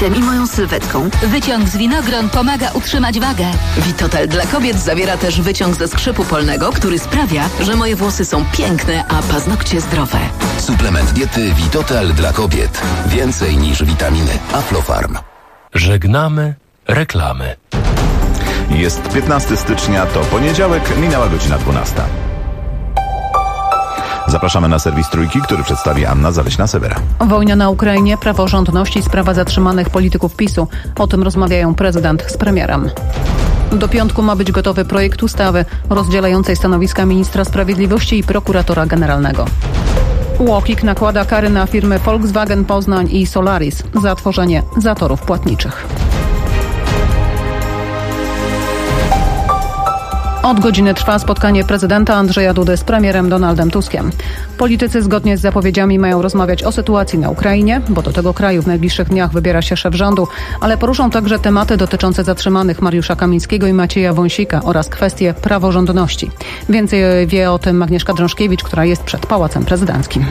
apetysem i moją sylwetką. Wyciąg z winogron pomaga utrzymać wagę. Vitotal dla kobiet zawiera też wyciąg ze skrzypu polnego, który sprawia, że moje włosy są piękne, a paznokcie zdrowe. Suplement diety Vitotal dla kobiet. Więcej niż witaminy. Aflofarm. Żegnamy reklamy. Jest 15 stycznia, to poniedziałek, minęła godzina 12. Zapraszamy na serwis Trójki, który przedstawi Anna Zaleśna-Sewera. Wojna na Ukrainie, praworządność i sprawa zatrzymanych polityków PiS-u. O tym rozmawiają prezydent z premierem. Do piątku ma być gotowy projekt ustawy rozdzielającej stanowiska ministra sprawiedliwości i prokuratora generalnego. UOKiK nakłada kary na firmy Volkswagen Poznań i Solaris za tworzenie zatorów płatniczych. Od godziny trwa spotkanie prezydenta Andrzeja Dudy z premierem Donaldem Tuskiem. Politycy zgodnie z zapowiedziami mają rozmawiać o sytuacji na Ukrainie, bo do tego kraju w najbliższych dniach wybiera się szef rządu, ale poruszą także tematy dotyczące zatrzymanych Mariusza Kamińskiego i Macieja Wąsika oraz kwestie praworządności. Więcej wie o tym Agnieszka Drążkiewicz, która jest przed Pałacem Prezydenckim.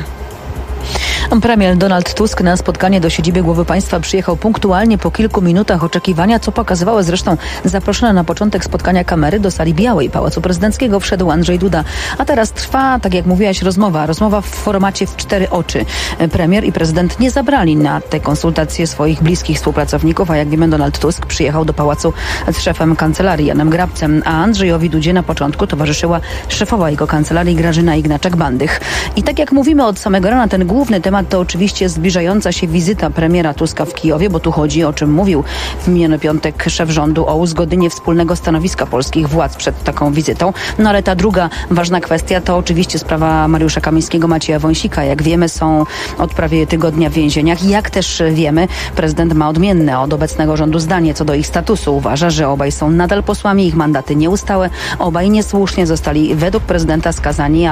Premier Donald Tusk na spotkanie do siedziby głowy państwa przyjechał punktualnie po kilku minutach oczekiwania, co pokazywały zresztą zaproszone na początek spotkania kamery. Do sali białej Pałacu Prezydenckiego wszedł Andrzej Duda. A teraz trwa, tak jak mówiłaś, rozmowa w formacie w 4 oczy. Premier i prezydent nie zabrali na te konsultacje swoich bliskich współpracowników, a jak wiemy, Donald Tusk przyjechał do pałacu z szefem kancelarii Janem Grabcem, a Andrzejowi Dudzie na początku towarzyszyła szefowa jego kancelarii Grażyna Ignaczak-Bandych. I tak jak mówimy od samego rana, ten główny temat to oczywiście zbliżająca się wizyta premiera Tuska w Kijowie, bo tu chodzi, o czym mówił w miniony piątek szef rządu, o uzgodnienie wspólnego stanowiska polskich władz przed taką wizytą. No ale ta druga ważna kwestia to oczywiście sprawa Mariusza Kamińskiego, Macieja Wąsika. Jak wiemy, są od prawie tygodnia w więzieniach. Jak też wiemy, prezydent ma odmienne od obecnego rządu zdanie co do ich statusu. Uważa, że obaj są nadal posłami, ich mandaty nieustałe. Obaj niesłusznie zostali według prezydenta skazani,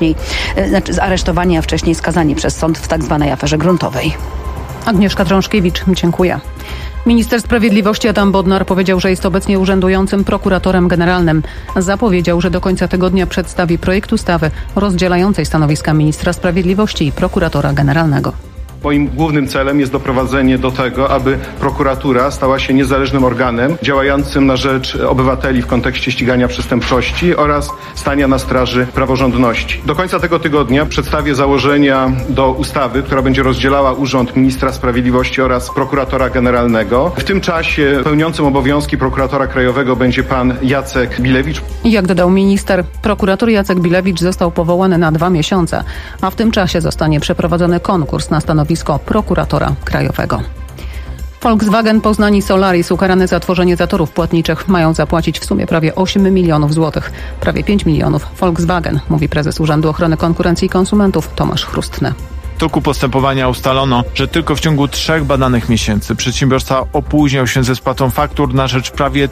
aresztowani, a wcześniej skazani przez sąd w tak zwanej aferze gruntowej. Agnieszka Drążkiewicz, dziękuję. Minister Sprawiedliwości Adam Bodnar powiedział, że jest obecnie urzędującym prokuratorem generalnym. Zapowiedział, że do końca tygodnia przedstawi projekt ustawy rozdzielającej stanowiska ministra sprawiedliwości i prokuratora generalnego. Moim głównym celem jest doprowadzenie do tego, aby prokuratura stała się niezależnym organem działającym na rzecz obywateli w kontekście ścigania przestępczości oraz stania na straży praworządności. Do końca tego tygodnia przedstawię założenia do ustawy, która będzie rozdzielała urząd ministra sprawiedliwości oraz prokuratora generalnego. W tym czasie pełniącym obowiązki prokuratora krajowego będzie pan Jacek Bilewicz. Jak dodał minister, prokurator Jacek Bilewicz został powołany na 2 miesiące, a w tym czasie zostanie przeprowadzony konkurs na stanowisko prokuratora krajowego. Volkswagen Poznań i Solaris ukarane za tworzenie zatorów płatniczych mają zapłacić w sumie prawie 8 milionów złotych. Prawie 5 milionów Volkswagen, mówi prezes Urzędu Ochrony Konkurencji i Konsumentów Tomasz Chrustny. W toku postępowania ustalono, że tylko w ciągu 3 badanych miesięcy przedsiębiorca opóźniał się ze spłatą faktur na rzecz prawie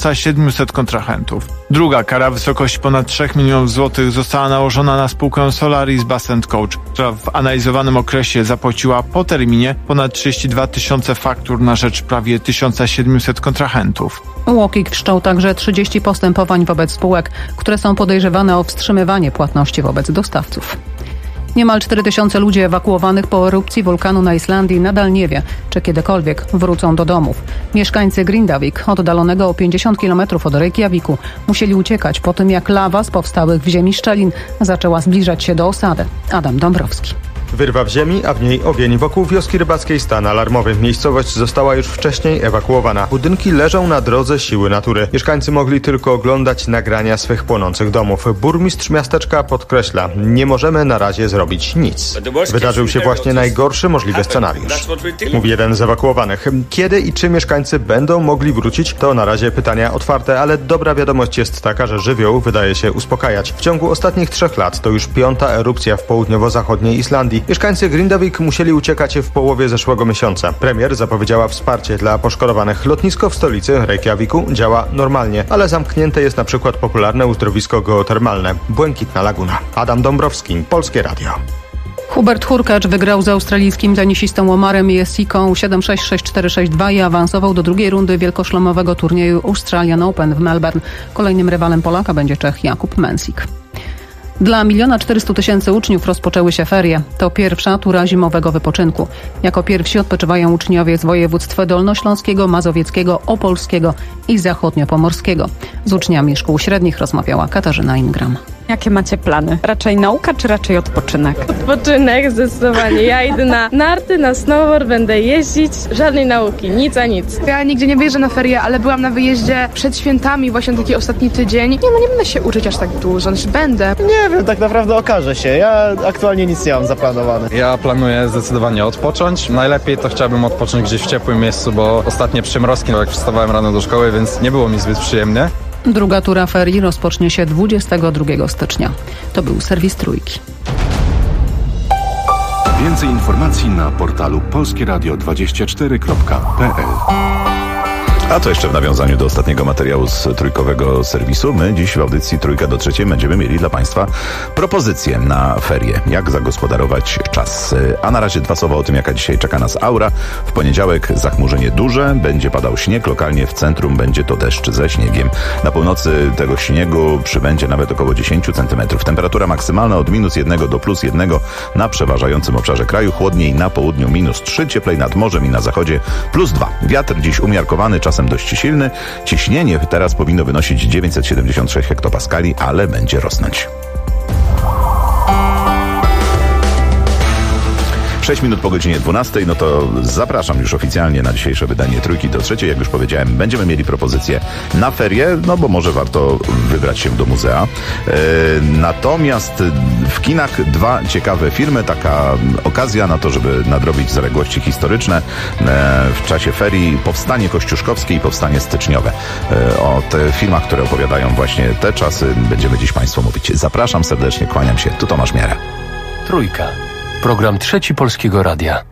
1700 kontrahentów. Druga kara w wysokości ponad 3 milionów złotych została nałożona na spółkę Solaris Bus & Coach, która w analizowanym okresie zapłaciła po terminie ponad 32 tysiące faktur na rzecz prawie 1700 kontrahentów. UOKiK wszczął także 30 postępowań wobec spółek, które są podejrzewane o wstrzymywanie płatności wobec dostawców. Niemal 4000 ludzi ewakuowanych po erupcji wulkanu na Islandii nadal nie wie, czy kiedykolwiek wrócą do domów. Mieszkańcy Grindavik, oddalonego o 50 km od Reykjaviku, musieli uciekać po tym, jak lawa z powstałych w ziemi szczelin zaczęła zbliżać się do osady. Adam Dąbrowski. Wyrwa w ziemi, a w niej ogień. Wokół wioski rybackiej stan alarmowy. Miejscowość została już wcześniej ewakuowana. Budynki leżą na drodze siły natury. Mieszkańcy mogli tylko oglądać nagrania swych płonących domów. Burmistrz miasteczka podkreśla, nie możemy na razie zrobić nic. Wydarzył się właśnie najgorszy możliwy scenariusz, mówi jeden z ewakuowanych. Kiedy i czy mieszkańcy będą mogli wrócić, to na razie pytania otwarte, ale dobra wiadomość jest taka, że żywioł wydaje się uspokajać. W ciągu ostatnich 3 lat to już 5. erupcja w południowo-zachodniej Islandii. Mieszkańcy Grindavik musieli uciekać w połowie zeszłego miesiąca. Premier zapowiedziała wsparcie dla poszkodowanych. Lotnisko w stolicy, Reykjaviku, działa normalnie, ale zamknięte jest na przykład popularne uzdrowisko geotermalne Błękitna Laguna. Adam Dąbrowski, Polskie Radio. Hubert Hurkacz wygrał z australijskim tenisistą Omarem Jessiką 7-6-6-4-6-2 i awansował do drugiej rundy wielkoszlemowego turnieju Australian Open w Melbourne. Kolejnym rywalem Polaka będzie Czech Jakub Mensik. Dla 1 400 000 uczniów rozpoczęły się ferie. To pierwsza tura zimowego wypoczynku. Jako pierwsi odpoczywają uczniowie z województw dolnośląskiego, mazowieckiego, opolskiego i zachodniopomorskiego. Z uczniami szkół średnich rozmawiała Katarzyna Ingram. Jakie macie plany? Raczej nauka, czy raczej odpoczynek? Odpoczynek, zdecydowanie. Ja idę na narty, na snowboard, będę jeździć. Żadnej nauki, nic a nic. Ja nigdzie nie wyjeżdżę na ferie, ale byłam na wyjeździe przed świętami, właśnie taki ostatni tydzień. Nie będę się uczyć aż tak dużo, znaczy będę. Nie wiem, tak naprawdę okaże się. Ja aktualnie nic nie mam zaplanowane. Ja planuję zdecydowanie odpocząć. Najlepiej to chciałbym odpocząć gdzieś w ciepłym miejscu, bo ostatnie przymrozki, jak wstawałem rano do szkoły, więc nie było mi zbyt przyjemnie. Druga tura ferii rozpocznie się 22 stycznia. To był serwis Trójki. Więcej informacji na portalu polskieradio24.pl. A to jeszcze w nawiązaniu do ostatniego materiału z trójkowego serwisu. My dziś w audycji Trójka do Trzeciej będziemy mieli dla Państwa propozycje na ferie. Jak zagospodarować czas. A na razie 2 słowa o tym, jaka dzisiaj czeka nas aura. W poniedziałek zachmurzenie duże, będzie padał śnieg. Lokalnie w centrum będzie to deszcz ze śniegiem. Na północy tego śniegu przybędzie nawet około 10 cm. Temperatura maksymalna od -1 do +1 na przeważającym obszarze kraju. Chłodniej na południu -3, cieplej nad morzem i na zachodzie +2. Wiatr dziś umiarkowany, czasem dość silny. Ciśnienie teraz powinno wynosić 976 hektopaskali, ale będzie rosnąć. 6 minut po godzinie 12, no to zapraszam już oficjalnie na dzisiejsze wydanie Trójki do Trzeciej. Jak już powiedziałem, będziemy mieli propozycje na ferie, no bo może warto wybrać się do muzea. Natomiast w kinach 2 ciekawe filmy, taka okazja na to, żeby nadrobić zaległości historyczne. W czasie ferii Powstanie Kościuszkowskie i Powstanie Styczniowe. O tych filmach, które opowiadają właśnie te czasy, będziemy dziś Państwu mówić. Zapraszam serdecznie, kłaniam się. Tu Tomasz Miara. Trójka. Program Trzeci Polskiego Radia.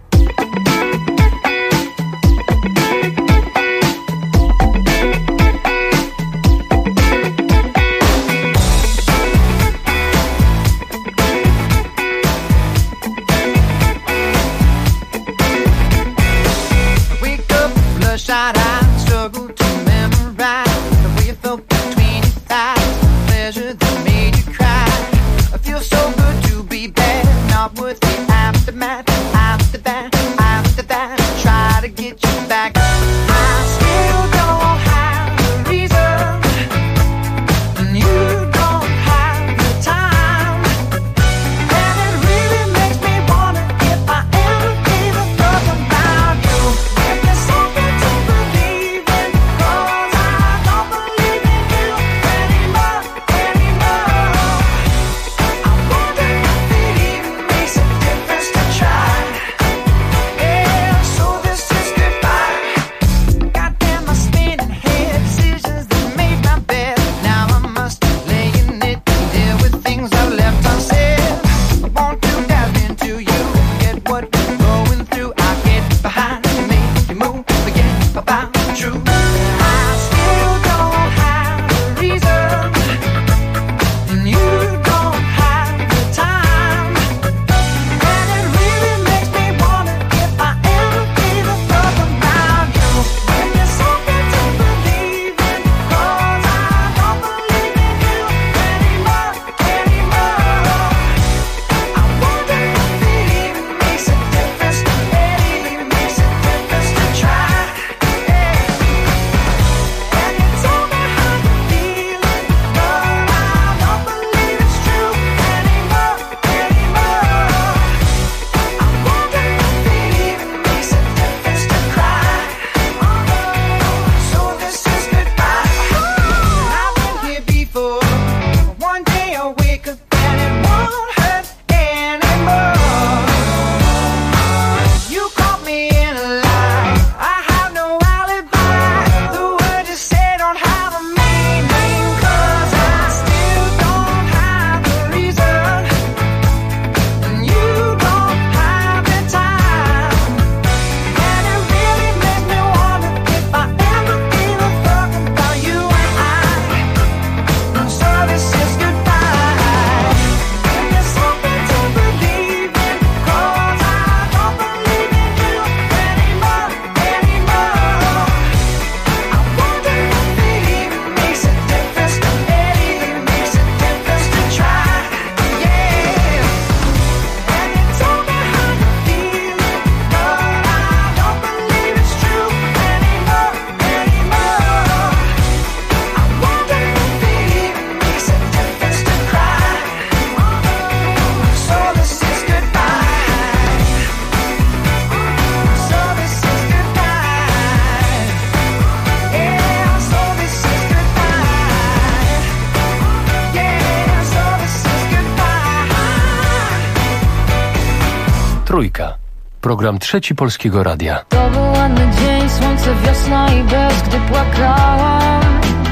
Trójka. Program Trzeci Polskiego Radia. To był ładny dzień, słońce, wiosna i bez, gdy płakałam.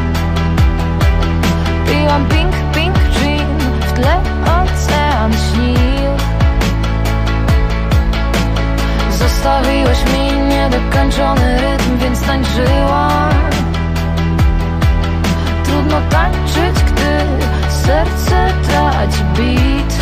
Piłam pink, pink gin, w tle ocean śnił. Zostawiłeś mi niedokończony rytm, więc tańczyłam. Trudno tańczyć, gdy serce traci beat.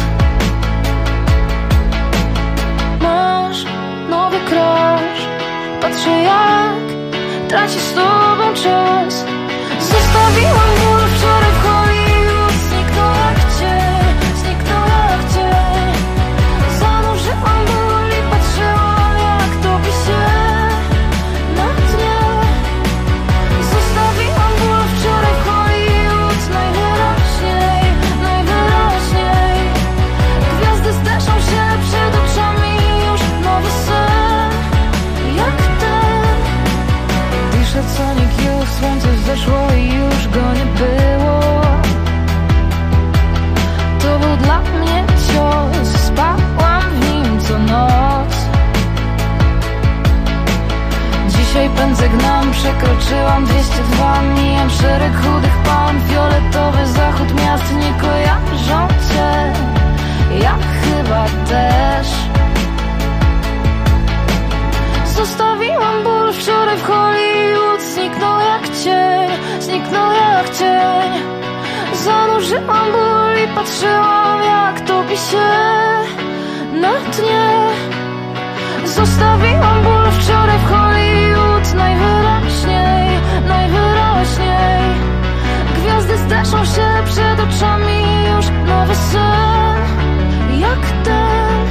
Masz nowy crush, patrzę jak tracisz z tobą czas. Zostawiłam ból wczoraj w Hollywood, zniknął jak cień, zniknął jak cień. Zanurzyłam ból i patrzyłam jak topi się na dnie. Zostawiłam ból wczoraj w Hollywood, najwyraźniej, najwyraźniej. Gwiazdy zderzą się przed oczami, już nowy sen, jak ten. Piszę Sonic Youth, słońce zeszło i już go nie było. To był dla mnie cios, spałam w nim co noc. Dzisiaj pędzę gnam, przekroczyłam 202. Mijam szereg chudych pan, fioletowy zachód miast nie kojarzą cię. Ja chyba też. Zostawiłam ból wczoraj w Hollywood, zniknął jak cień, zniknął jak cień. Zanurzyłam ból i patrzyłam jak topi się na dnie. Zostawiłam ból wczoraj w Hollywood, najwyraźniej, najwyraźniej. Gwiazdy zderzą się przed oczami, już nowy sen, jak ten.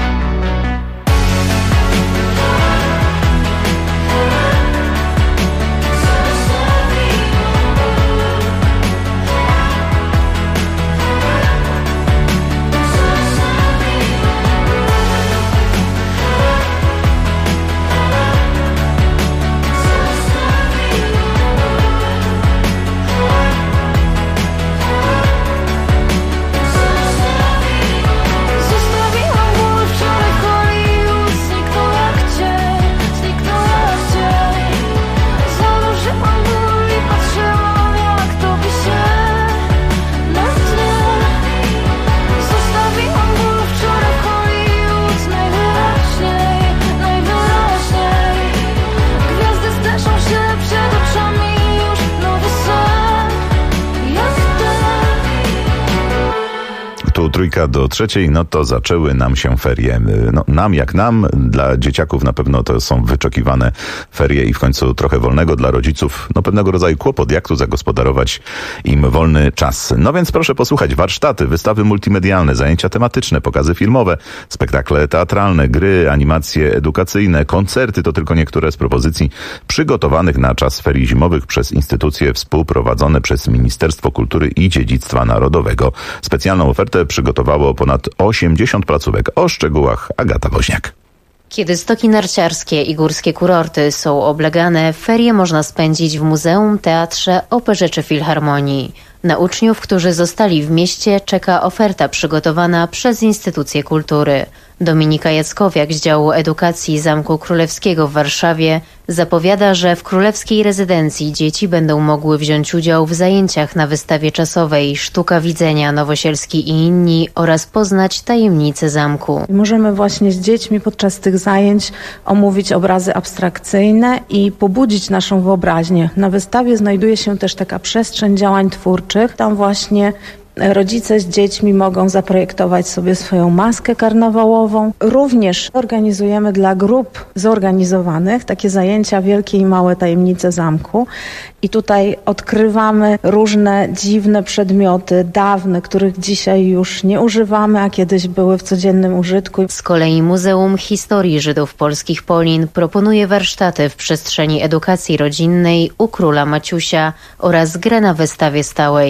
Trójka do trzeciej, no to zaczęły nam się ferie. No, nam jak nam, dla dzieciaków na pewno to są wyczekiwane ferie i w końcu trochę wolnego, dla rodziców no pewnego rodzaju kłopot, jak tu zagospodarować im wolny czas. No więc proszę posłuchać, warsztaty, wystawy multimedialne, zajęcia tematyczne, pokazy filmowe, spektakle teatralne, gry, animacje edukacyjne, koncerty to tylko niektóre z propozycji przygotowanych na czas ferii zimowych przez instytucje współprowadzone przez Ministerstwo Kultury i Dziedzictwa Narodowego. Specjalną ofertę przygotowało ponad 80 placówek. O szczegółach Agata Woźniak. Kiedy stoki narciarskie i górskie kurorty są oblegane, ferie można spędzić w muzeum, teatrze, operze czy filharmonii. Na uczniów, którzy zostali w mieście, czeka oferta przygotowana przez instytucje kultury. Dominika Jackowiak z działu edukacji Zamku Królewskiego w Warszawie zapowiada, że w królewskiej rezydencji dzieci będą mogły wziąć udział w zajęciach na wystawie czasowej Sztuka Widzenia, Nowosielski i inni oraz poznać tajemnice zamku. Możemy właśnie z dziećmi podczas tych zajęć omówić obrazy abstrakcyjne i pobudzić naszą wyobraźnię. Na wystawie znajduje się też taka przestrzeń działań twórczych. Tam właśnie rodzice z dziećmi mogą zaprojektować sobie swoją maskę karnawałową. Również organizujemy dla grup zorganizowanych takie zajęcia Wielkie i Małe Tajemnice Zamku. I tutaj odkrywamy różne dziwne przedmioty, dawne, których dzisiaj już nie używamy, a kiedyś były w codziennym użytku. Z kolei Muzeum Historii Żydów Polskich Polin proponuje warsztaty w przestrzeni edukacji rodzinnej u Króla Maciusia oraz grę na wystawie stałej.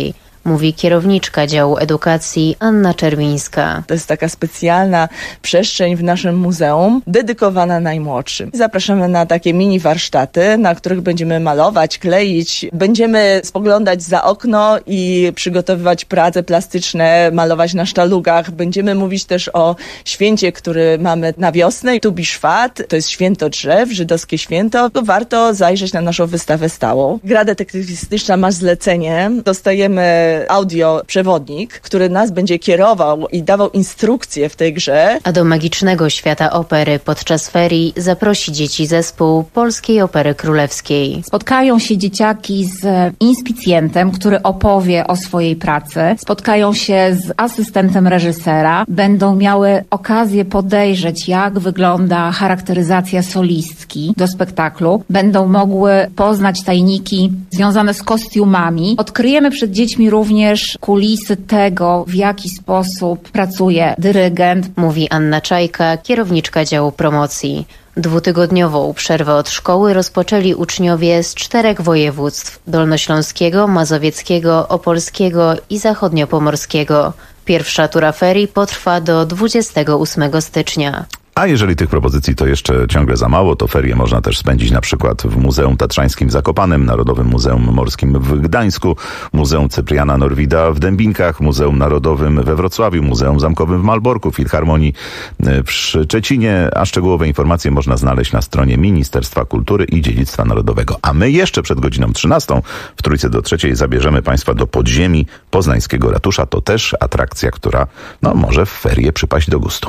mówi kierowniczka działu edukacji Anna Czerwińska. To jest taka specjalna przestrzeń w naszym muzeum dedykowana najmłodszym. Zapraszamy na takie mini warsztaty, na których będziemy malować, kleić, będziemy spoglądać za okno i przygotowywać prace plastyczne, malować na sztalugach. Będziemy mówić też o święcie, który mamy na wiosnę. Tubiszwat, to jest święto drzew, żydowskie święto. Warto zajrzeć na naszą wystawę stałą. Gra detektywistyczna ma zlecenie. Dostajemy audioprzewodnik, który nas będzie kierował i dawał instrukcje w tej grze. A do magicznego świata opery podczas ferii zaprosi dzieci zespół Polskiej Opery Królewskiej. Spotkają się dzieciaki z inspicjentem, który opowie o swojej pracy. Spotkają się z asystentem reżysera. Będą miały okazję podejrzeć, jak wygląda charakteryzacja solistki do spektaklu. Będą mogły poznać tajniki związane z kostiumami. Odkryjemy przed dziećmi również kulisy tego, w jaki sposób pracuje dyrygent. Mówi Anna Czajka, kierowniczka działu promocji. 2-tygodniową przerwę od szkoły rozpoczęli uczniowie z 4 województw: dolnośląskiego, mazowieckiego, opolskiego i zachodniopomorskiego. Pierwsza tura ferii potrwa do 28 stycznia. A jeżeli tych propozycji to jeszcze ciągle za mało, to ferie można też spędzić na przykład w Muzeum Tatrzańskim w Zakopanem, Narodowym Muzeum Morskim w Gdańsku, Muzeum Cypriana Norwida w Dębinkach, Muzeum Narodowym we Wrocławiu, Muzeum Zamkowym w Malborku, Filharmonii w Szczecinie, a szczegółowe informacje można znaleźć na stronie Ministerstwa Kultury i Dziedzictwa Narodowego. A my jeszcze przed godziną 13 w Trójce do Trzeciej zabierzemy Państwa do podziemi poznańskiego ratusza. To też atrakcja, która może w ferie przypaść do gustu.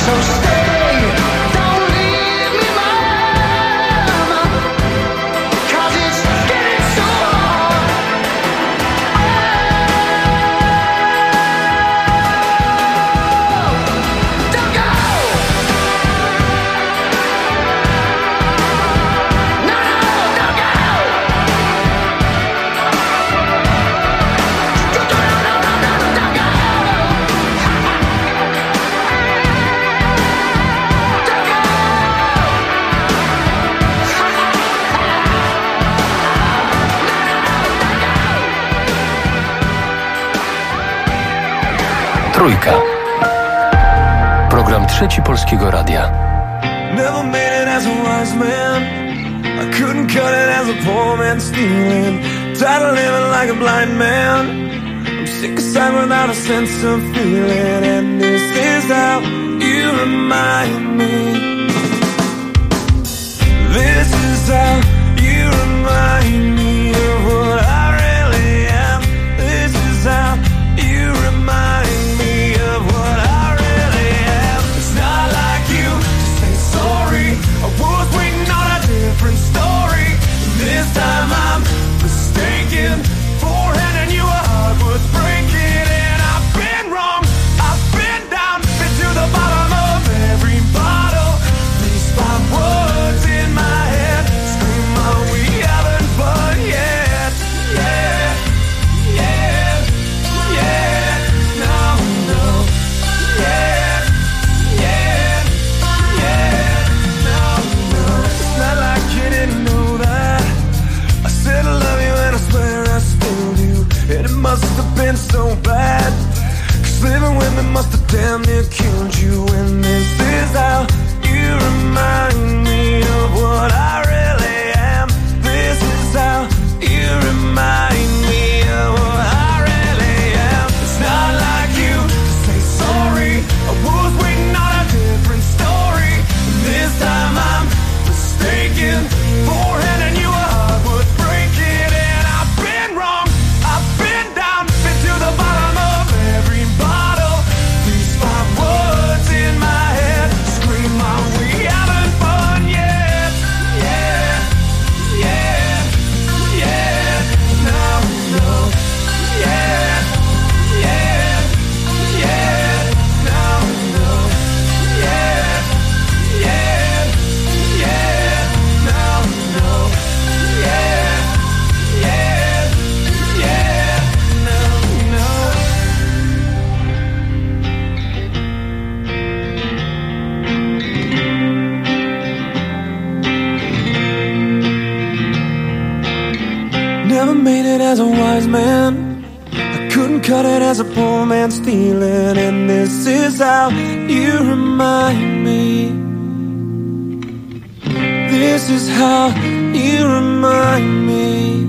So stay, don't leave me, mama, 'cause it's getting so hard. Don't go. No, don't go. Trójka. Program Trzeci Polskiego Radia. Never made it as a wise man. I couldn't cut it as a poor man stealing. Tired of living like a blind man. I'm sick aside without a sense of feeling. And this is how you remind me. This is how you remind me of what I really am. This is how you remind me of what I really am. It's not like you to say sorry. I was waiting on a different story. This time I'm mistaken for handing you a heart worth breaking. And I've been wrong, I've been down, been to the bottom of every bottle. These 5 words in my head scream, oh, we haven't fun yet. Yeah, yeah, yeah. No, no. Yeah, yeah, yeah. No, no. It's not like you didn't know that. I said I love you and I swear I still do. And it must have been so bad, 'cause living with me must have damn near killed you. And this is how you remind me of what I really am. This is how you remind me of what I really am. It's not like you to say sorry. I was waiting on a different story. This time I'm mistaken for handing you a heart worth breaking. And I've been wrong, I've been down, been to the bottom of every bottle. These 5 words in my head scream, are we having fun yet? Yeah, yeah, yeah. No, no. Yeah, yeah, yeah. No, no. Yeah, yeah, yeah. No, no. Yeah, yeah, yeah. No, no. Never made it as a wise man. I couldn't cut it as a poor man stealing. And this is how you remind me. This is how you remind me.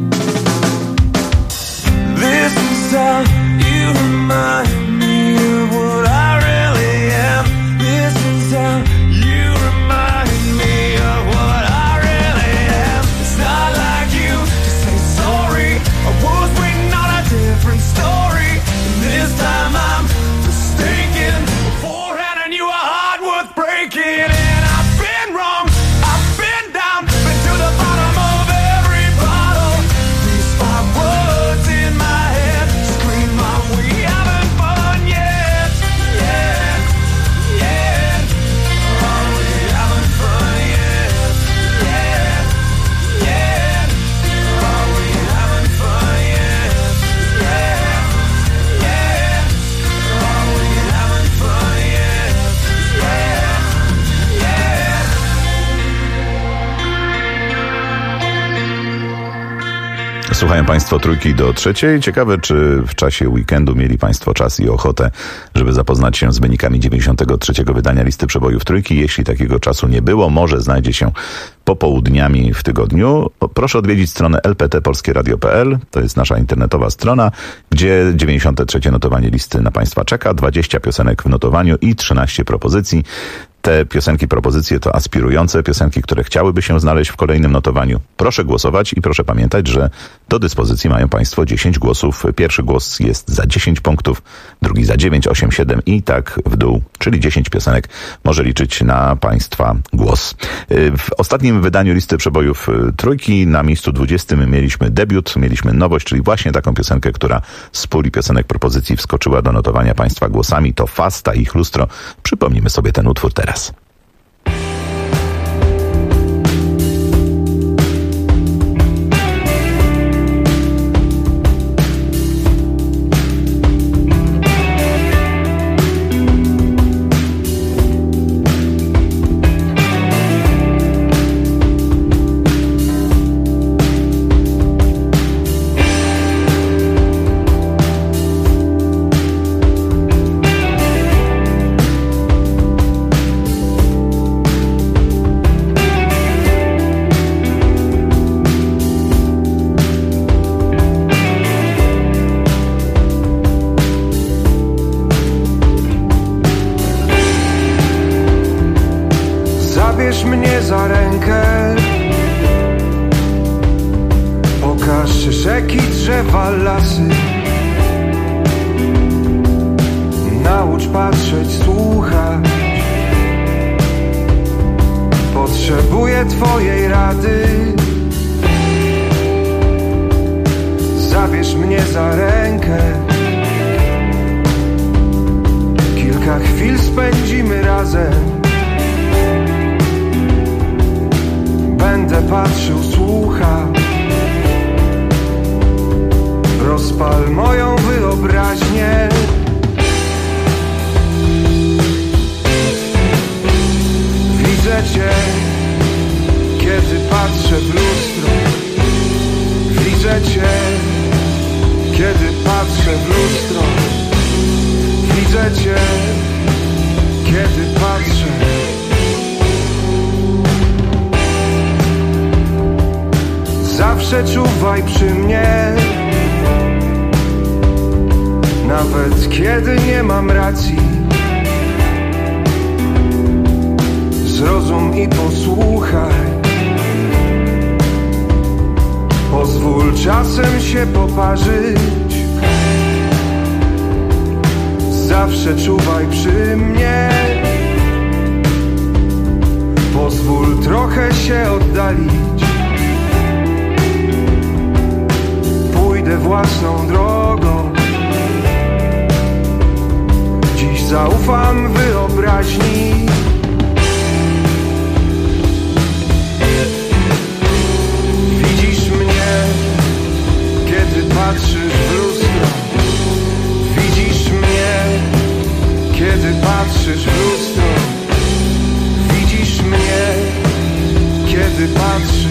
This is how you remind me of what I really am. This is how you remind me of what I really am. It's not like you to say sorry. I was waiting on a different story. And this time I'm mistaken for handing you a heart worth breaking. And I've been wrong, I've been down, been to the bottom of every bottle. These 5 words in my head scream, are we having fun yet? Yeah, yeah. Are we having fun yet? Yeah, yeah. Are we having fun yet? Yeah, yeah. Are we having fun yet? Yeah, yeah. Słuchają Państwo Trójki do Trzeciej. Ciekawe, czy w czasie weekendu mieli Państwo czas i ochotę, żeby zapoznać się z wynikami 93. wydania listy przebojów Trójki. Jeśli takiego czasu nie było, może znajdzie się popołudniami w tygodniu. Proszę odwiedzić stronę lptpolskieradio.pl. To jest nasza internetowa strona, gdzie 93. notowanie listy na Państwa czeka. 20 piosenek w notowaniu i 13 propozycji. Te piosenki, propozycje to aspirujące piosenki, które chciałyby się znaleźć w kolejnym notowaniu. Proszę głosować i proszę pamiętać, że do dyspozycji mają Państwo 10 głosów. Pierwszy głos jest za 10 punktów, drugi za 9, 8, 7 i tak w dół. czyli 10 piosenek może liczyć na Państwa głos. W ostatnim wydaniu listy przebojów trójki na miejscu 20 mieliśmy debiut, mieliśmy nowość, czyli właśnie taką piosenkę, która z puli piosenek propozycji wskoczyła do notowania Państwa głosami. To Fasta i Ich lustro. Przypomnimy sobie ten utwór teraz. Zabierz mnie za rękę, pokaż rzeki, drzewa, lasy. Naucz patrzeć, słuchać. Potrzebuję Twojej rady. Zabierz mnie za rękę, kilka chwil spędzimy razem. Będę patrzył, słuchał. Rozpal moją wyobraźnię. Widzę Cię, kiedy patrzę w lustro. Widzę Cię, kiedy patrzę w lustro. Widzę Cię, kiedy patrzę. Zawsze czuwaj przy mnie, nawet kiedy nie mam racji. Zrozum i posłuchaj. Pozwól czasem się poparzyć. Zawsze czuwaj przy mnie. Pozwól trochę się oddalić. Pójdę własną drogą. Dziś zaufam wyobraźni. Widzisz mnie, kiedy patrzysz w lustro. Widzisz mnie, kiedy patrzysz w lustro. Widzisz mnie, kiedy patrzysz.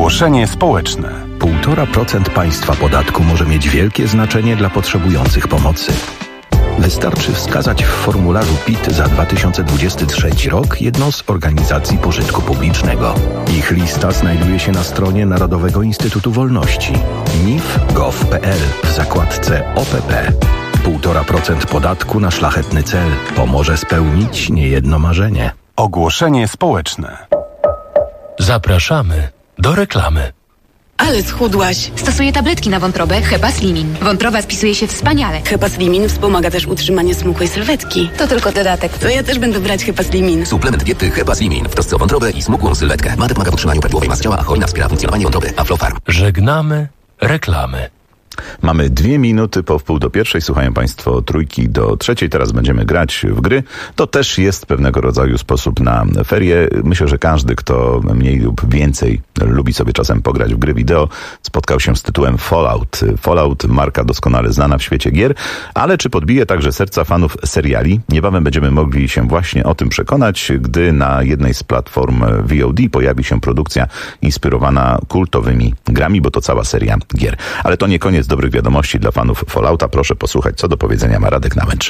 Ogłoszenie społeczne. 1,5% państwa podatku może mieć wielkie znaczenie dla potrzebujących pomocy. Wystarczy wskazać w formularzu PIT za 2023 rok jedną z organizacji pożytku publicznego. Ich lista znajduje się na stronie Narodowego Instytutu Wolności nif.gov.pl w zakładce OPP. 1,5% podatku na szlachetny cel pomoże spełnić niejedno marzenie. Ogłoszenie społeczne. Zapraszamy do reklamy. Ale schudłaś. Stosuję tabletki na wątrobę Hepaslimin. Wątroba spisuje się wspaniale. Hepaslimin wspomaga też utrzymanie smukłej sylwetki. To tylko dodatek. To ja też będę brać Hepaslimin. Suplement diety Hepaslimin w trosce o wątrobę i smukłą sylwetkę. Ma pomaga w utrzymaniu prawidłowej masy ciała, a hojna wspiera funkcjonowanie wątroby. Aflofarm. Żegnamy reklamy. Mamy 2 minuty po 12:30. Słuchają Państwo 2:03. Teraz będziemy grać w gry. To też jest pewnego rodzaju sposób na ferie. Myślę, że każdy, kto mniej lub więcej lubi sobie czasem pograć w gry wideo, spotkał się z tytułem Fallout. Fallout, marka doskonale znana w świecie gier, ale czy podbije także serca fanów seriali? Niebawem będziemy mogli się właśnie o tym przekonać, gdy na jednej z platform VOD pojawi się produkcja inspirowana kultowymi grami, bo to cała seria gier. Ale to nie koniec dobrych wiadomości dla fanów Fallouta. Proszę posłuchać, co do powiedzenia ma Radek Namęcz.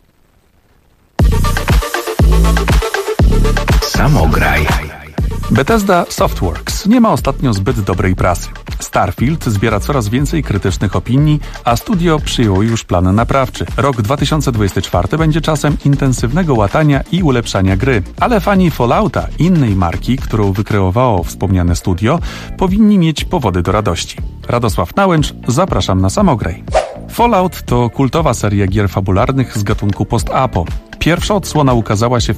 Samograj. Bethesda Softworks nie ma ostatnio zbyt dobrej prasy. Starfield zbiera coraz więcej krytycznych opinii, a studio przyjęło już plan naprawczy. Rok 2024 będzie czasem intensywnego łatania i ulepszania gry. Ale fani Fallouta, innej marki, którą wykreowało wspomniane studio, powinni mieć powody do radości. Radosław Nałęcz, zapraszam na Samograj. Fallout to kultowa seria gier fabularnych z gatunku post-apo. Pierwsza odsłona ukazała się w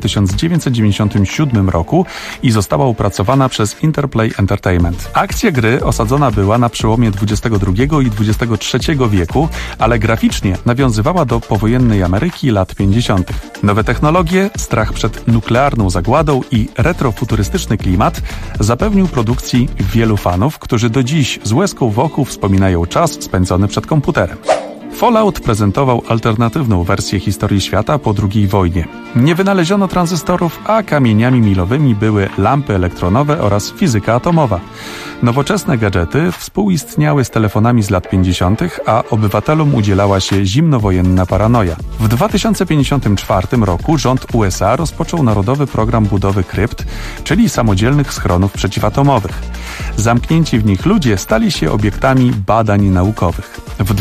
1997 roku i została opracowana przez Interplay Entertainment. Akcja gry osadzona była na przełomie XXI i XXIII wieku, ale graficznie nawiązywała do powojennej Ameryki lat 50. Nowe technologie, strach przed nuklearną zagładą i retrofuturystyczny klimat zapewnił produkcji wielu fanów, którzy do dziś z łezką w oku wspominają czas spędzony przed komputerem. Fallout prezentował alternatywną wersję historii świata po II wojnie. Nie wynaleziono tranzystorów, a kamieniami milowymi były lampy elektronowe oraz fizyka atomowa. Nowoczesne gadżety współistniały z telefonami z lat 50., a obywatelom udzielała się zimnowojenna paranoja. W 2054 roku rząd USA rozpoczął narodowy program budowy krypt, czyli samodzielnych schronów przeciwatomowych. Zamknięci w nich ludzie stali się obiektami badań naukowych. W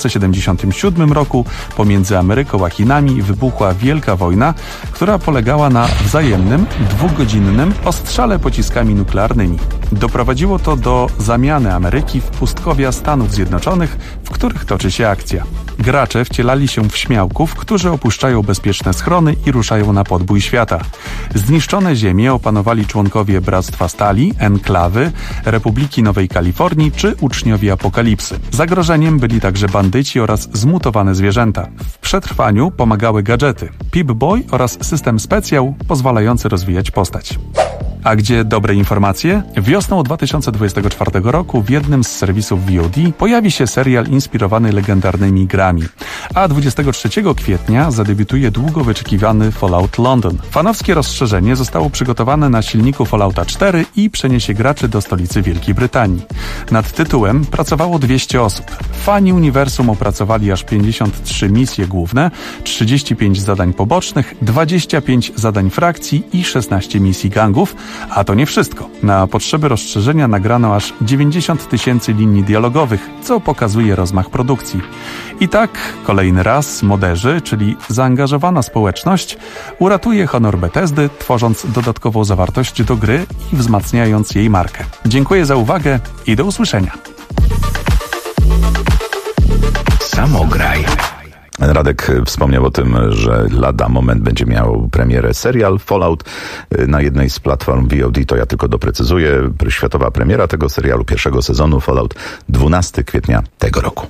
2077 roku pomiędzy Ameryką a Chinami wybuchła Wielka Wojna, która polegała na wzajemnym, 2-godzinnym ostrzale pociskami nuklearnymi. Doprowadziło to do zamiany Ameryki w pustkowia Stanów Zjednoczonych, w których toczy się akcja. Gracze wcielali się w śmiałków, którzy opuszczają bezpieczne schrony i ruszają na podbój świata. Zniszczone ziemie opanowali członkowie Bractwa Stali, Enklawy, Republiki Nowej Kalifornii czy Uczniowie Apokalipsy. Zagrożeniem byli także bandyci oraz zmutowane zwierzęta. W przetrwaniu pomagały gadżety, Pip-Boy oraz system specjał pozwalający rozwijać postać. A gdzie dobre informacje? Wiosną 2024 roku w jednym z serwisów VOD pojawi się serial inspirowany legendarnymi grami, a 23 kwietnia zadebiutuje długo wyczekiwany Fallout London. Fanowskie rozszerzenie zostało przygotowane na silniku Fallouta 4 i przeniesie graczy do stolicy Wielkiej Brytanii. Nad tytułem pracowało 200 osób. Fani uniwersum opracowali aż 53 misje główne, 35 zadań pobocznych, 25 zadań frakcji i 16 misji gangów, a to nie wszystko. Na potrzeby rozszerzenia nagrano aż 90 000 linii dialogowych, co pokazuje rozmach produkcji. I tak kolejny raz moderzy, czyli zaangażowana społeczność, uratuje honor Bethesdy, tworząc dodatkową zawartość do gry i wzmacniając jej markę. Dziękuję za uwagę i do usłyszenia. Samograj. Radek wspomniał o tym, że lada moment będzie miał premierę serial Fallout na jednej z platform VOD. To ja tylko doprecyzuję. Światowa premiera tego serialu, pierwszego sezonu Fallout 12 kwietnia tego roku.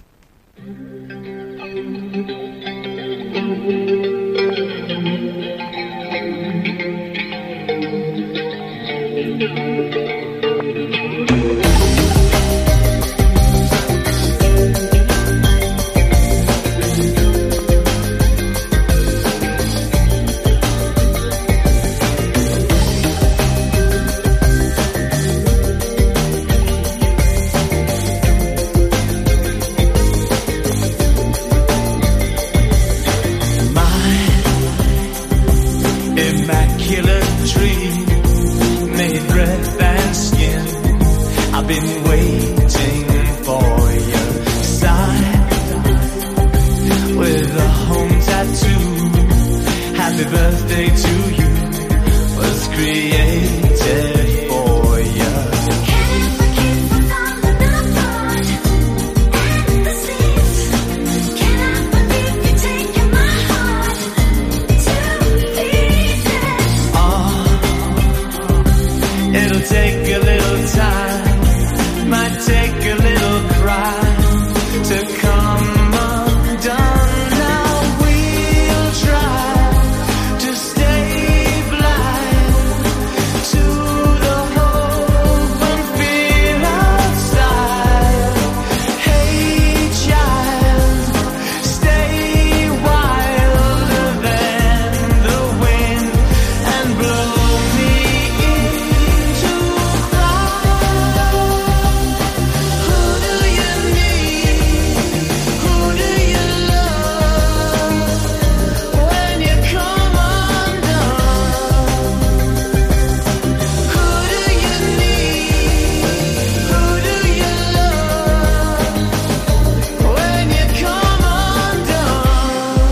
Happy birthday to you was created for you. It'll take a little time, might take a little cry to come undone. Now we'll try to stay blind to the hope and fear outside. Hey child, stay wilder than the wind and blow me into cloud. Who do you need? Who do you love when you come undone? Who do you need? Who do you love when you come undone?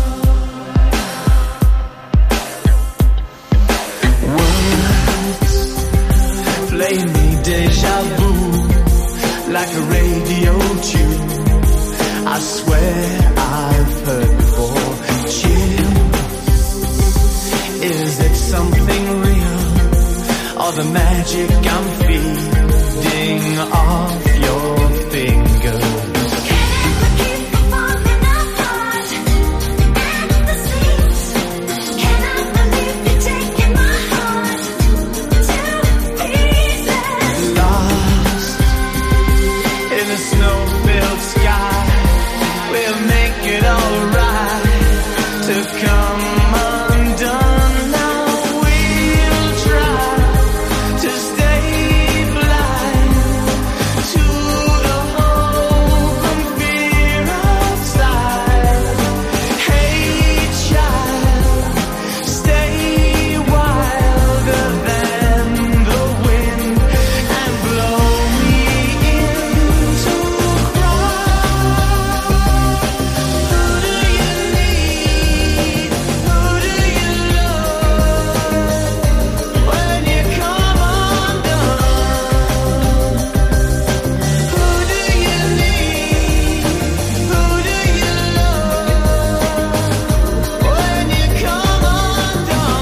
Words play me deja vu like a radio tune. I swear I've heard before. Chill. Is it something real or the magic I'm feeding off your fingers? Lost in a snow-filled sky, we'll make it alright to come undone. Now we'll try to stay blind to the hope and fear outside. Hey child, stay wilder than the wind and blow me into cloud. Who do you need? Who do you love when you come undone? Who do you need? Who do you love when you come undone?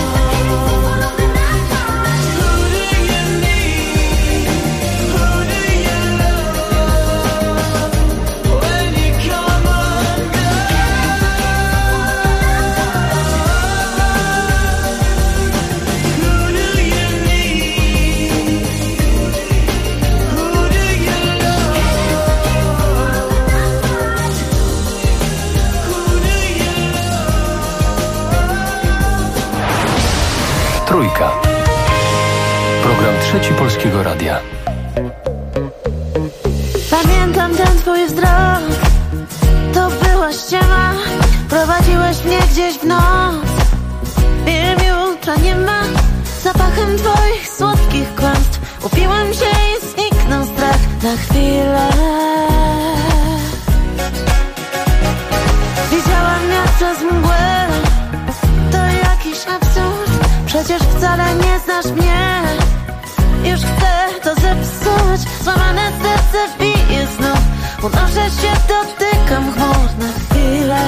Who do you need? Who do you love when you come Trójka. Program Trzeci Polskiego Radia. Pamiętam ten twój wzrok, to była ściema. Prowadziłeś mnie gdzieś w noc. Wiem, jutra nie ma. Zapachem twoich słodkich kłamstw upiłem się i zniknął strach na chwilę. Widziałam jak przez mgłę. To jakiś absurd. Przecież wcale nie znasz mnie. Już chcę to zepsuć. Złamane serce wbije znów. Unoszę się, dotykam chmur na chwilę.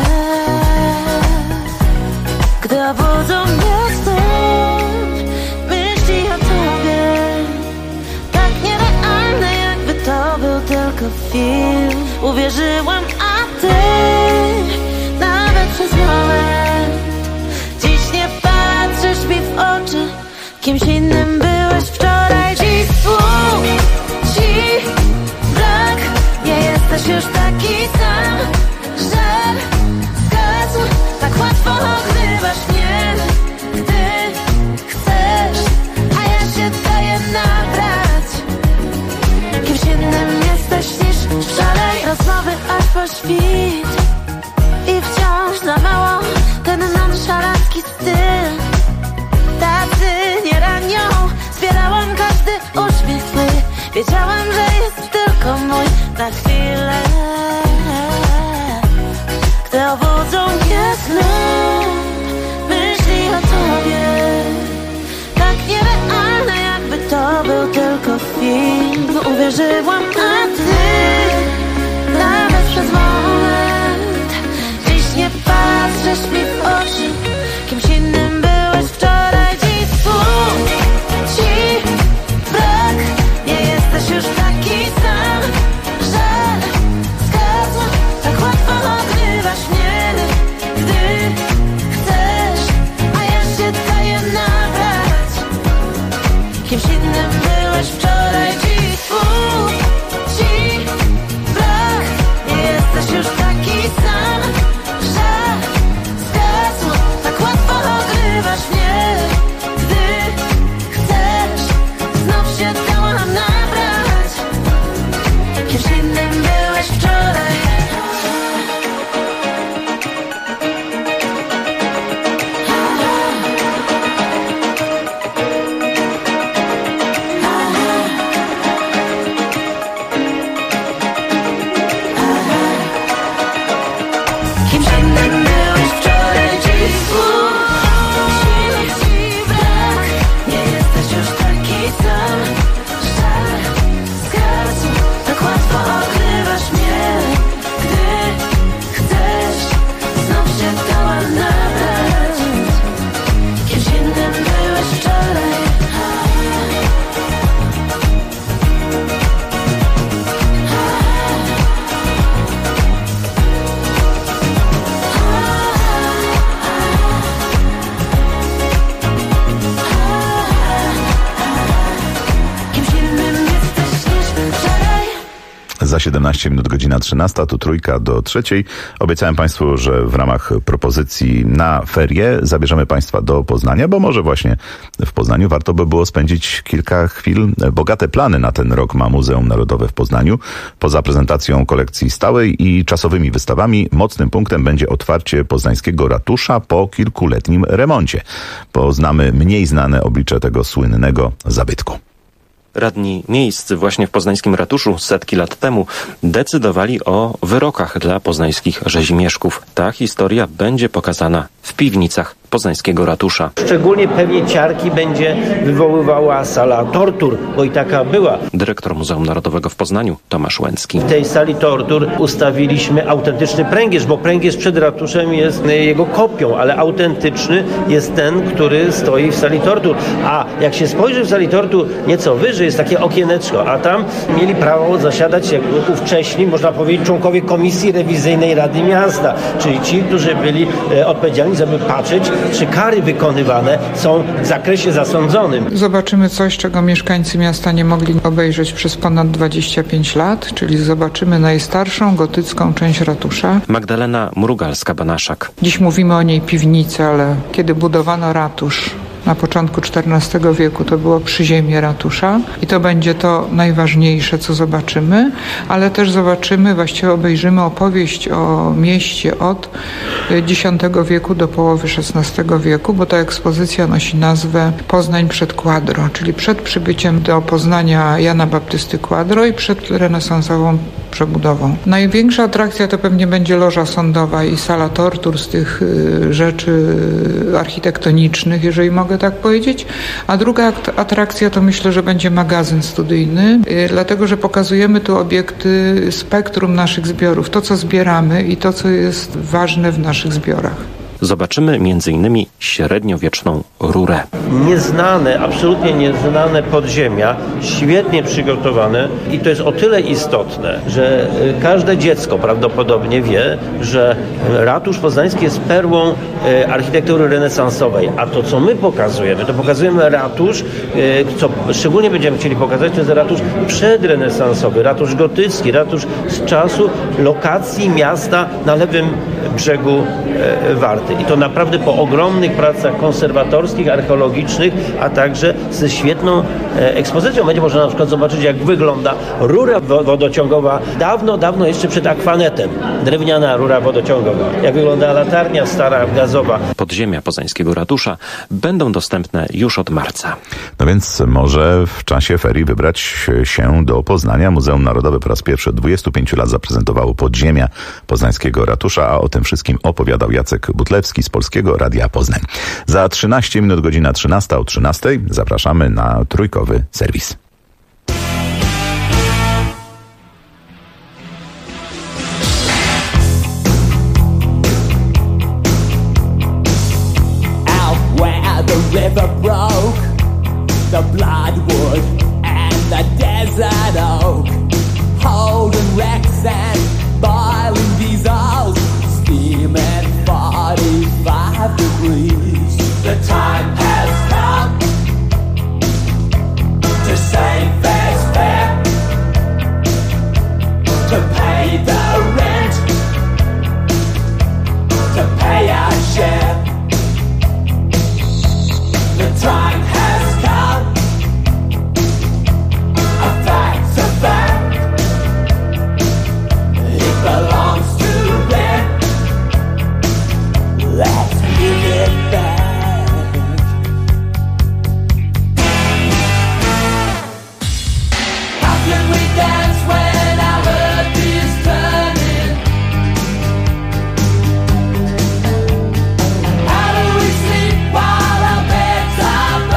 Gdy obudzą mnie znów myśli o tobie, tak nierealne, jakby to był tylko film. Uwierzyłam, a ty nawet przez moment dziś nie patrzysz mi w oczy. Kimś innym byłeś wczoraj. Dziś słów ci brak. Nie jesteś już taki sam. Żal zgasł. Tak łatwo ogrywasz mnie, gdy chcesz, a ja się daję nabrać. Kimś innym jesteś niż wczoraj. Rozmowy aż po świt i wciąż za mało ten nonszalancki styl. Tacy nie ranią. Zbierałam każdy uśmiech twój. Wiedziałam, że jest tylko mój na chwilę. Gdy obudzą mnie znów dla tobie. Tak nierealne, jakby to był tylko film. Uwierzyłam, a ty nawet przez moment dziś nie patrzysz mi w oczy. Kimś innym byłeś wczoraj, dziś słów ci brak. Nie jesteś już taki sam, że zgasła. Tak łatwo odgrywasz mnie, gdy chcesz, a ja się daję nabrać. Kimś innym byłeś wczoraj, dziś słów ci brak. Nie jesteś już taki sam, że zgasła. Tak łatwo odgrywasz mnie, gdy chcesz, znów się dałam nabrać. Kimś innym byłeś wczoraj. Kimś innym byłeś wczoraj, dziś słów ci brak. Nie jesteś już taki sam, że zgasł. Tak łatwo odgrywasz mnie, gdy chcesz, znów się dałam nabrać. Kimś innym byłeś wczoraj. Kimś innym jesteś niż wczoraj. Za 17 minut godzina 13, tu 2 do 3. Obiecałem Państwu, że w ramach propozycji na ferie zabierzemy Państwa do Poznania, bo może właśnie w Poznaniu warto by było spędzić kilka chwil. Bogate plany na ten rok ma Muzeum Narodowe w Poznaniu. Poza prezentacją kolekcji stałej i czasowymi wystawami, mocnym punktem będzie otwarcie poznańskiego ratusza po kilkuletnim remoncie. Poznamy mniej znane oblicze tego słynnego zabytku. Radni miejsc właśnie w poznańskim ratuszu setki lat temu decydowali o wyrokach dla poznańskich rzezimieszków. Ta historia będzie pokazana w piwnicach poznańskiego ratusza. Szczególnie pewnie ciarki będzie wywoływała sala tortur, bo i taka była. Dyrektor Muzeum Narodowego w Poznaniu, Tomasz Łęcki. W tej sali tortur ustawiliśmy autentyczny pręgierz, bo pręgierz przed ratuszem jest jego kopią, ale autentyczny jest ten, który stoi w sali tortur. A jak się spojrzy w sali tortur nieco wyżej, jest takie okieneczko, a tam mieli prawo zasiadać jak ówcześni, można powiedzieć, członkowie Komisji Rewizyjnej Rady Miasta, czyli ci, którzy byli odpowiedzialni, żeby patrzeć, czy kary wykonywane są w zakresie zasądzonym. Zobaczymy coś, czego mieszkańcy miasta nie mogli obejrzeć przez ponad 25 lat, czyli zobaczymy najstarszą gotycką część ratusza. Magdalena Mrugalska-Banaszak. Dziś mówimy o niej piwnicy, ale kiedy budowano ratusz na początku XIV wieku, to było przyziemie ratusza i to będzie to najważniejsze, co zobaczymy, ale też zobaczymy, właściwie obejrzymy opowieść o mieście od X wieku do połowy XVI wieku, bo ta ekspozycja nosi nazwę Poznań przed Quadro, czyli przed przybyciem do Poznania Jana Baptysty Quadro i przed renesansową przebudową. Największa atrakcja to pewnie będzie loża sądowa i sala tortur z tych rzeczy architektonicznych, jeżeli mogę tak powiedzieć. A druga atrakcja to myślę, że będzie magazyn studyjny, dlatego że pokazujemy tu obiekty spektrum naszych zbiorów, to co zbieramy i to co jest ważne w naszych zbiorach. Zobaczymy m.in. średniowieczną rurę. Nieznane, absolutnie nieznane podziemia, świetnie przygotowane i to jest o tyle istotne, że każde dziecko prawdopodobnie wie, że ratusz poznański jest perłą architektury renesansowej, a to co my pokazujemy, to pokazujemy ratusz, co szczególnie będziemy chcieli pokazać, to jest ratusz przedrenesansowy, ratusz gotycki, ratusz z czasu lokacji miasta na lewym brzegu Warty. I to naprawdę po ogromnych pracach konserwatorskich, archeologicznych, a także ze świetną ekspozycją. Będzie można na przykład zobaczyć, jak wygląda rura wodociągowa dawno jeszcze przed akwanetem. Drewniana rura wodociągowa. Jak wygląda latarnia stara, gazowa. Podziemia poznańskiego ratusza będą dostępne już od marca. No więc może w czasie ferii wybrać się do Poznania. Muzeum Narodowe po raz pierwszy od 25 lat zaprezentowało podziemia poznańskiego ratusza, a o tym wszystkim opowiadał Jacek Butler. Zalewski z Polskiego Radia Poznań. Za 13 minut, godzina 13 o 13 zapraszamy na trójkowy serwis. The river broke, the bloodwood and the desert oak, holding wrecks and boiling diesels, steaming 45 degrees. The time has come to save fair's fare, to pay the rent, to pay our share. The time has come, a fact's a fact, it belongs to them, let's give it back. How can we dance when our earth is turning? How do we sleep while our beds are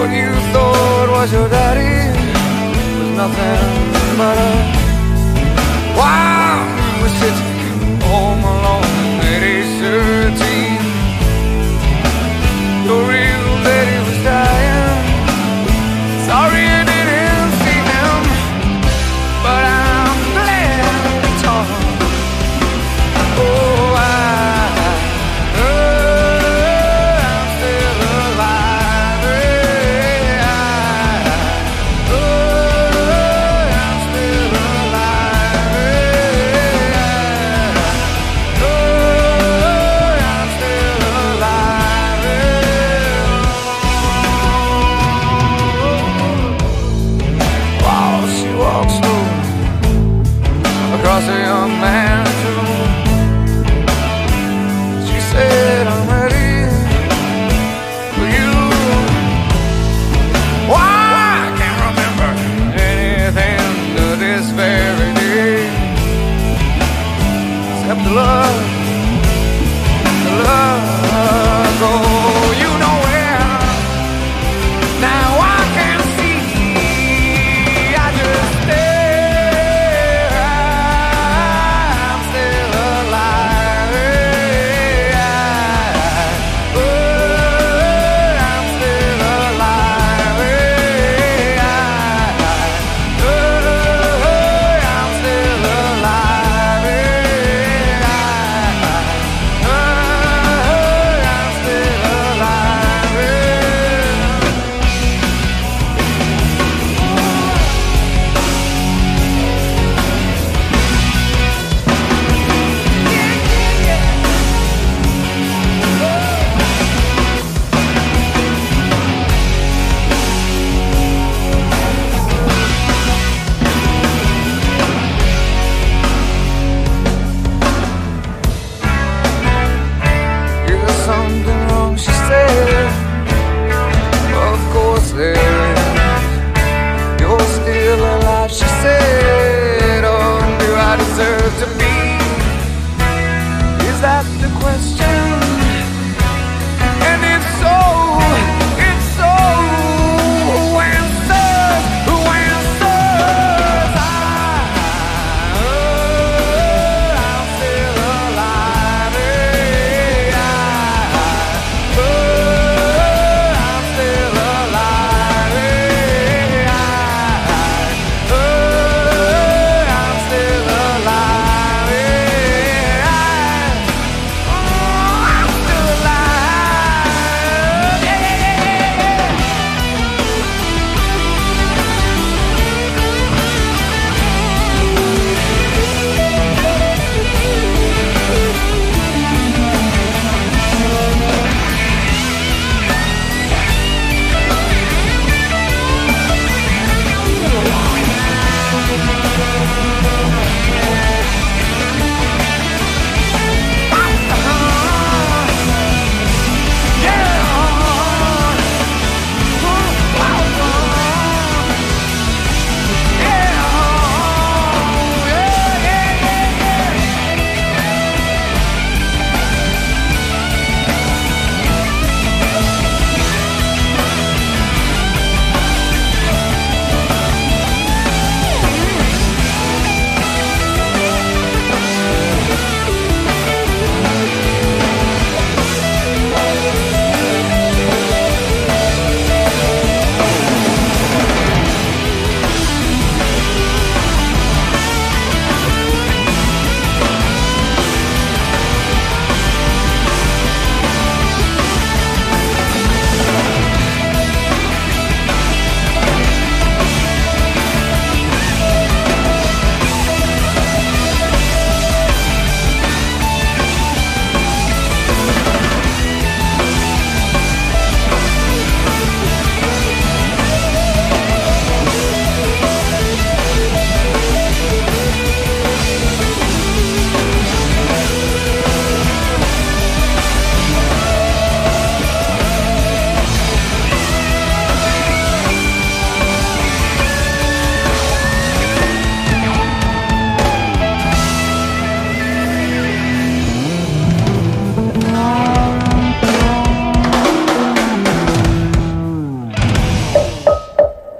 what you thought was your daddy was nothing but a while we were sitting home alone at age 13. Your real daddy was dying. Sorry you didn't see him, but I'm glad it's all. Oh, I'm still alive. I'm still alive.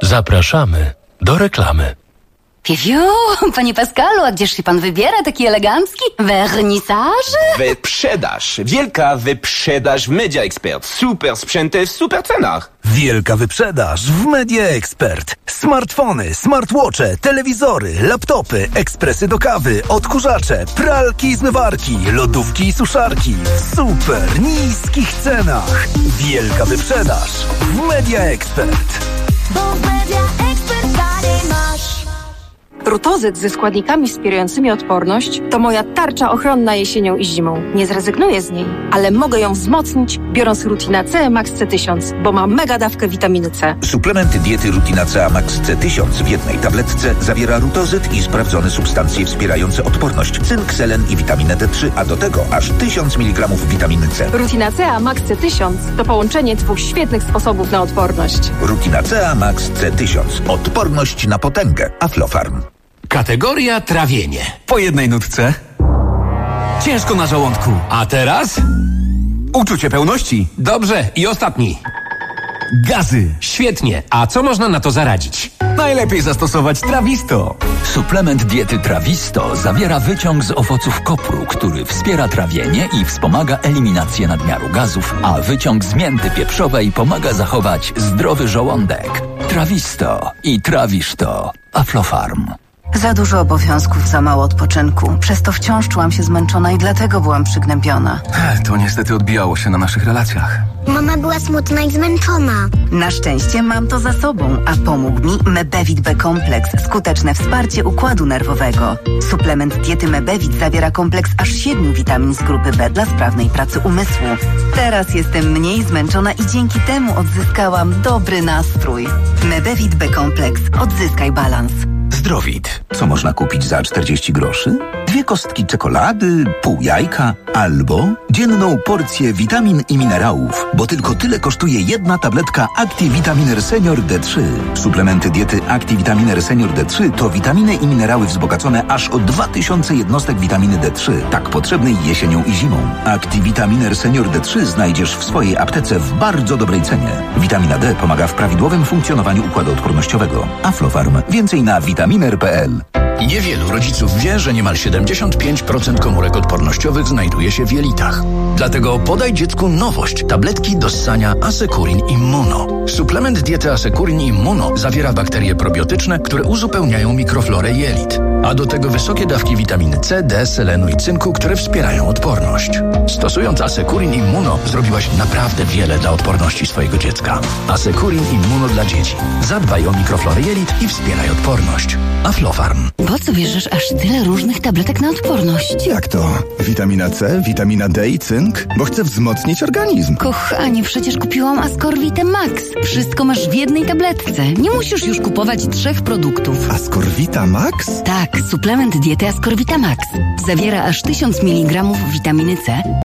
Zapraszamy do reklamy. Piu, panie Pascalu, a gdzież się pan wybiera, taki elegancki? Wernisaż? Wyprzedaż. Wielka wyprzedaż w Media Expert. Super sprzęty w super cenach. Wielka wyprzedaż w Media Expert. Smartfony, smartwatche, telewizory, laptopy, ekspresy do kawy, odkurzacze, pralki i zmywarki, lodówki i suszarki w super niskich cenach. Wielka wyprzedaż w Media Expert. Bo w Media Expert taniej masz. Rutozyt ze składnikami wspierającymi odporność to moja tarcza ochronna jesienią i zimą. Nie zrezygnuję z niej, ale mogę ją wzmocnić, biorąc Rutina C Max C1000, bo ma mega dawkę witaminy C. Suplement diety Rutina C Max C1000 w jednej tabletce zawiera rutozyt i sprawdzone substancje wspierające odporność, cynk, selen i witaminę D3, a do tego aż 1000 mg witaminy C. Rutina C Max C1000 to połączenie dwóch świetnych sposobów na odporność. Rutina C Max C1000. Odporność na potęgę. Aflofarm. Kategoria trawienie. Po jednej nutce. Ciężko na żołądku. A teraz? Uczucie pełności. Dobrze. I ostatni. Gazy. Świetnie. A co można na to zaradzić? Najlepiej zastosować Trawisto. Suplement diety Trawisto zawiera wyciąg z owoców kopru, który wspiera trawienie i wspomaga eliminację nadmiaru gazów, a wyciąg z mięty pieprzowej pomaga zachować zdrowy żołądek. Trawisto i trawisz to. Aflofarm. Za dużo obowiązków, za mało odpoczynku. Przez to wciąż czułam się zmęczona i dlatego byłam przygnębiona. To niestety odbijało się na naszych relacjach. Mama była smutna i zmęczona. Na szczęście mam to za sobą, a pomógł mi Mebevit B-kompleks, skuteczne wsparcie układu nerwowego. Suplement diety Mebevit zawiera kompleks aż 7 witamin z grupy B dla sprawnej pracy umysłu. Teraz jestem mniej zmęczona i dzięki temu odzyskałam dobry nastrój. Mebevit B-kompleks. Odzyskaj balans. Zdrowit. Co można kupić za 40 groszy? 2 kostki czekolady, pół jajka albo dzienną porcję witamin i minerałów, bo tylko tyle kosztuje jedna tabletka ActiVitaminer Senior D3. Suplementy diety ActiVitaminer Senior D3 to witaminy i minerały wzbogacone aż o 2000 jednostek witaminy D3, tak potrzebnej jesienią i zimą. ActiVitaminer Senior D3 znajdziesz w swojej aptece w bardzo dobrej cenie. Witamina D pomaga w prawidłowym funkcjonowaniu układu odpornościowego. Aflofarm. Więcej na vitaminer.pl. Niewielu rodziców wie, że niemal 75% komórek odpornościowych znajduje się w jelitach. Dlatego podaj dziecku nowość. Tabletki do ssania Asekurin Immuno. Suplement diety Asekurin Immuno zawiera bakterie probiotyczne, które uzupełniają mikroflorę jelit. A do tego wysokie dawki witaminy C, D, selenu i cynku, które wspierają odporność. Stosując Asekurin Immuno zrobiłaś naprawdę wiele dla odporności swojego dziecka. Asekurin Immuno dla dzieci. Zadbaj o mikroflorę jelit i wspieraj odporność. Aflofarm. Po co bierzesz aż tyle różnych tabletek na odporność? Jak to? Witamina C, witamina D i cynk? Bo chcę wzmocnić organizm. Kochanie, przecież kupiłam Ascorvitę Max. Wszystko masz w jednej tabletce. Nie musisz już kupować 3 produktów. Ascorvita Max? Tak, suplement diety Ascorvita Max. Zawiera aż 1000 mg witaminy C,